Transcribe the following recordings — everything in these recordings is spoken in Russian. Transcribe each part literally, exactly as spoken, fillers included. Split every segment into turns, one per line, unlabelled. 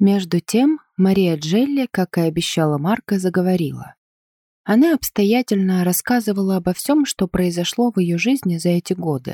Между тем, Мария Джелли, как и обещала Марко, заговорила. Она обстоятельно рассказывала обо всем, что произошло в ее жизни за эти годы.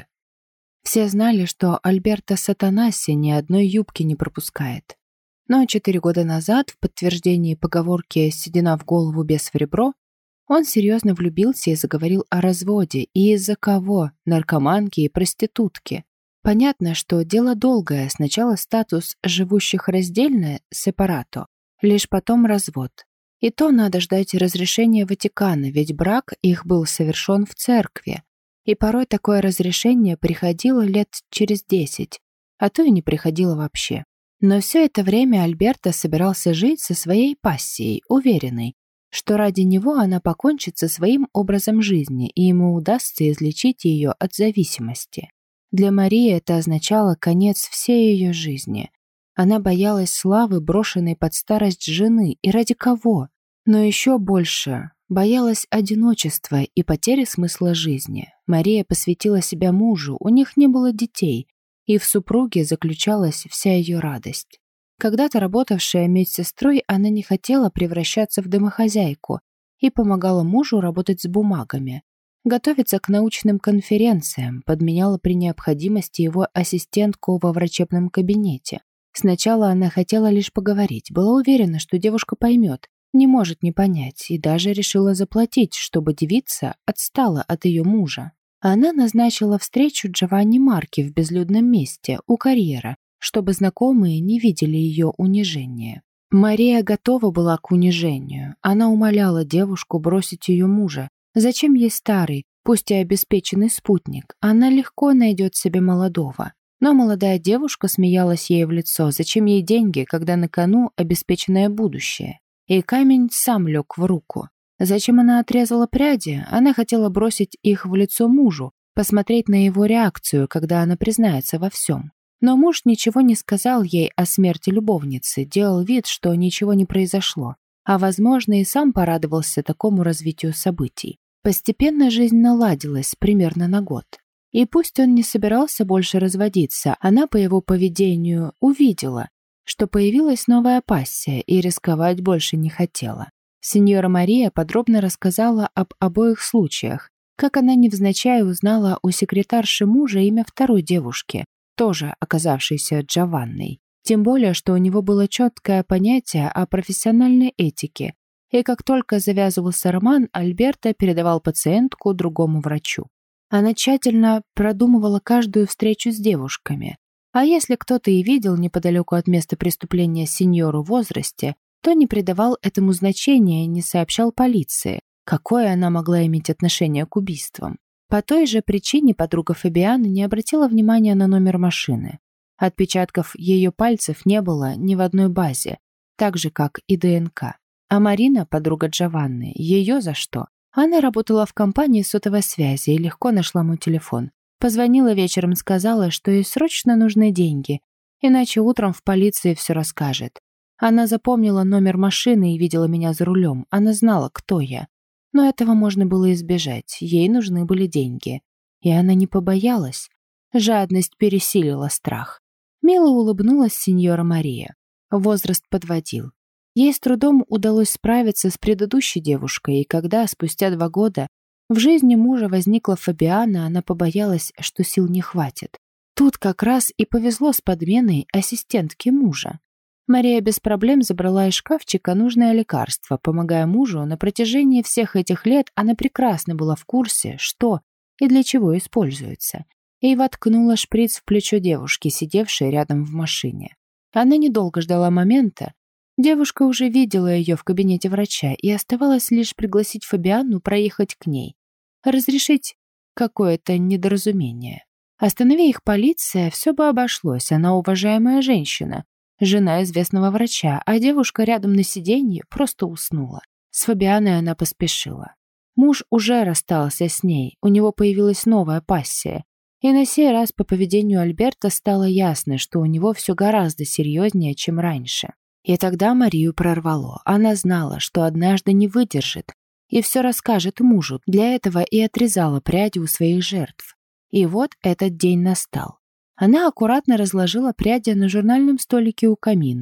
Все знали, что Альберто Сатанасси ни одной юбки не пропускает. Но четыре года назад, в подтверждении поговорки «седина в голову, бес в ребро», он серьезно влюбился и заговорил о разводе, и из-за кого – наркоманки и проститутки. Понятно, что дело долгое, сначала статус живущих раздельно, сепарато, лишь потом развод. И то надо ждать разрешения Ватикана, ведь брак их был совершен в церкви. И порой такое разрешение приходило лет через десять, а то и не приходило вообще. Но все это время Альберто собирался жить со своей пассией, уверенной, что ради него она покончит со своим образом жизни, и ему удастся излечить ее от зависимости. Для Марии это означало конец всей ее жизни. Она боялась славы, брошенной под старость жены, и ради кого? Но еще больше боялась одиночества и потери смысла жизни. Мария посвятила себя мужу, у них не было детей, и в супруге заключалась вся ее радость. Когда-то работавшая медсестрой, она не хотела превращаться в домохозяйку и помогала мужу работать с бумагами, готовиться к научным конференциям, подменяла при необходимости его ассистентку во врачебном кабинете. Сначала она хотела лишь поговорить, была уверена, что девушка поймет, не может не понять, и даже решила заплатить, чтобы девица отстала от ее мужа. Она назначила встречу Джованни Марки в безлюдном месте, у карьера, чтобы знакомые не видели ее унижения. Мария готова была к унижению. Она умоляла девушку бросить ее мужа. Зачем ей старый, пусть и обеспеченный спутник? Она легко найдет себе молодого. Но молодая девушка смеялась ей в лицо. Зачем ей деньги, когда на кону обеспеченное будущее? И камень сам лег в руку. Зачем она отрезала пряди? Она хотела бросить их в лицо мужу, посмотреть на его реакцию, когда она признается во всем. Но муж ничего не сказал ей о смерти любовницы, делал вид, что ничего не произошло, а, возможно, и сам порадовался такому развитию событий. Постепенно жизнь наладилась примерно на год. И пусть он не собирался больше разводиться, она по его поведению увидела, что появилась новая пассия и рисковать больше не хотела. Сеньора Мария подробно рассказала об обоих случаях, как она невзначай узнала у секретарши мужа имя второй девушки, тоже оказавшейся Джованной. Тем более, что у него было четкое понятие о профессиональной этике, и как только завязывался роман, Альберто передавал пациентку другому врачу. Она тщательно продумывала каждую встречу с девушками, а если кто-то и видел неподалеку от места преступления сеньору в возрасте, то не придавал этому значения и не сообщал полиции, какое она могла иметь отношение к убийствам. По той же причине подруга Фабианы не обратила внимания на номер машины. Отпечатков ее пальцев не было ни в одной базе, так же, как и ДНК. А Марина, подруга Джованны, ее за что? Она работала в компании сотовой связи и легко нашла мой телефон. Позвонила вечером, сказала, что ей срочно нужны деньги, иначе утром в полиции все расскажет. Она запомнила номер машины и видела меня за рулем. Она знала, кто я. Но этого можно было избежать. Ей нужны были деньги. И она не побоялась. Жадность пересилила страх. Мило улыбнулась сеньора Мария. Возраст подводил. Ей с трудом удалось справиться с предыдущей девушкой, и когда, спустя два года, в жизни мужа возникла Фабиана, она побоялась, что сил не хватит. Тут как раз и повезло с подменой ассистентки мужа. Мария без проблем забрала из шкафчика нужное лекарство, помогая мужу на протяжении всех этих лет. Она прекрасно была в курсе, что и для чего используется, и воткнула шприц в плечо девушки, сидевшей рядом в машине. Она недолго ждала момента. Девушка уже видела ее в кабинете врача, и оставалось лишь пригласить Фабиану проехать к ней, разрешить какое-то недоразумение. Останови их полиция, все бы обошлось, она уважаемая женщина, жена известного врача, а девушка рядом на сиденье просто уснула. С Фабианой она поспешила. Муж уже расстался с ней, у него появилась новая пассия. И на сей раз по поведению Альберто стало ясно, что у него все гораздо серьезнее, чем раньше. И тогда Марию прорвало. Она знала, что однажды не выдержит и все расскажет мужу. Для этого и отрезала пряди у своих жертв. И вот этот день настал. Она аккуратно разложила пряди на журнальном столике у камина.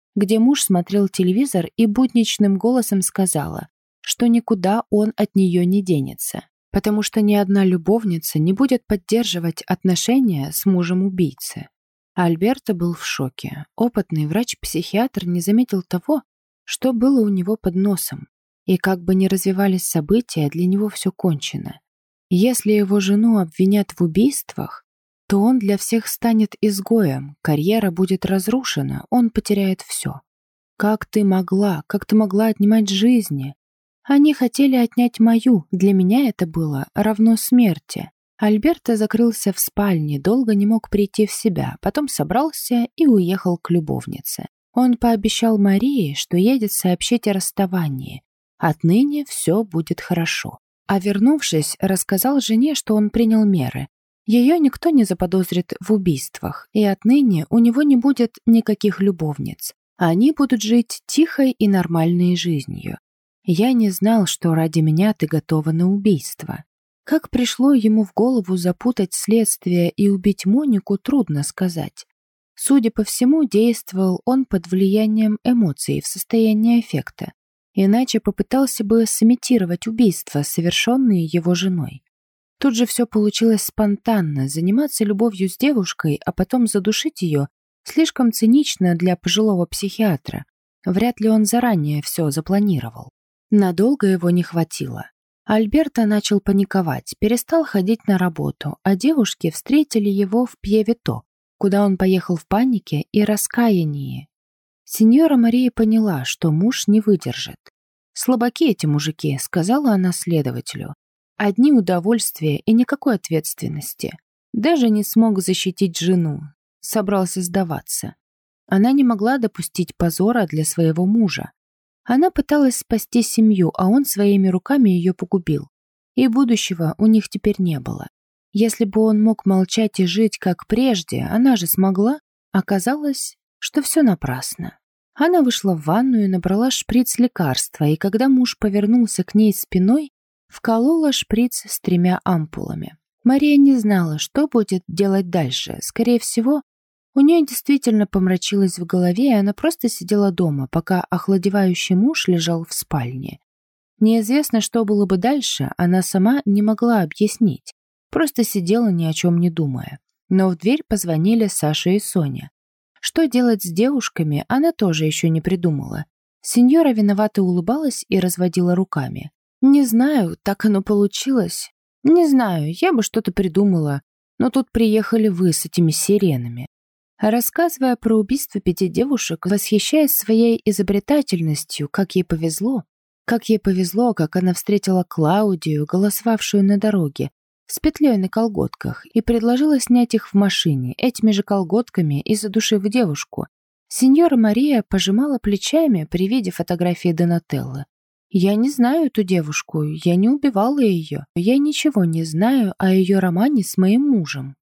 где муж смотрел телевизор и будничным голосом сказала, что никуда он от нее не денется, потому что ни одна любовница не будет поддерживать отношения с мужем-убийцы. Альберто был в шоке. Опытный врач-психиатр не заметил того, что было у него под носом. И как бы ни развивались события, для него все кончено. Если его жену обвинят в убийствах, то он для всех станет изгоем, карьера будет разрушена, он потеряет все. Как ты могла, как ты могла отнимать жизни? Они хотели отнять мою, для меня это было равно смерти. Альберто закрылся в спальне, долго не мог прийти в себя, потом собрался и уехал к любовнице. Он пообещал Марии, что едет сообщить о расставании. Отныне все будет хорошо. А вернувшись, рассказал жене, что он принял меры. Ее никто не заподозрит в убийствах, и отныне у него не будет никаких любовниц. Они будут жить тихой и нормальной жизнью. Я не знал, что ради меня ты готова на убийство. Как пришло ему в голову запутать следствие и убить Монику, трудно сказать. Судя по всему, действовал он под влиянием эмоций в состоянии аффекта. Иначе попытался бы сымитировать убийства, совершенные его женой. Тут же все получилось спонтанно. Заниматься любовью с девушкой, а потом задушить ее, слишком цинично для пожилого психиатра. Вряд ли он заранее все запланировал. Надолго его не хватило. Альберто начал паниковать, перестал ходить на работу, а девушки встретили его в Пьевето, куда он поехал в панике и раскаянии. Сеньора Мария поняла, что муж не выдержит. «Слабаки эти мужики», — сказала она следователю. «Одни удовольствия и никакой ответственности. Даже не смог защитить жену. Собрался сдаваться. Она не могла допустить позора для своего мужа. Она пыталась спасти семью, а он своими руками ее погубил. И будущего у них теперь не было. Если бы он мог молчать и жить, как прежде, она же смогла. Оказалось, что все напрасно. Она вышла в ванную, набрала шприц лекарства, и когда муж повернулся к ней спиной, вколола шприц с тремя ампулами. Мария не знала, что будет делать дальше. Скорее всего, у нее действительно помрачилось в голове, и она просто сидела дома, пока охладевающий муж лежал в спальне. Неизвестно, что было бы дальше, она сама не могла объяснить. Просто сидела, ни о чем не думая. Но в дверь позвонили Саша и Соня. Что делать с девушками, она тоже еще не придумала. Сеньора виновато улыбалась и разводила руками. «Не знаю, так оно получилось. Не знаю, я бы что-то придумала, но тут приехали вы с этими сиренами». Рассказывая про убийство пяти девушек, восхищаясь своей изобретательностью, как ей повезло, как ей повезло, как она встретила Клаудию, голосовавшую на дороге, с петлей на колготках, и предложила снять их в машине, этими же колготками и задушив девушку. Сеньора Мария пожимала плечами при виде фотографии Донателлы. «Я не знаю эту девушку, я не убивала ее, я ничего не знаю о ее романе с моим мужем».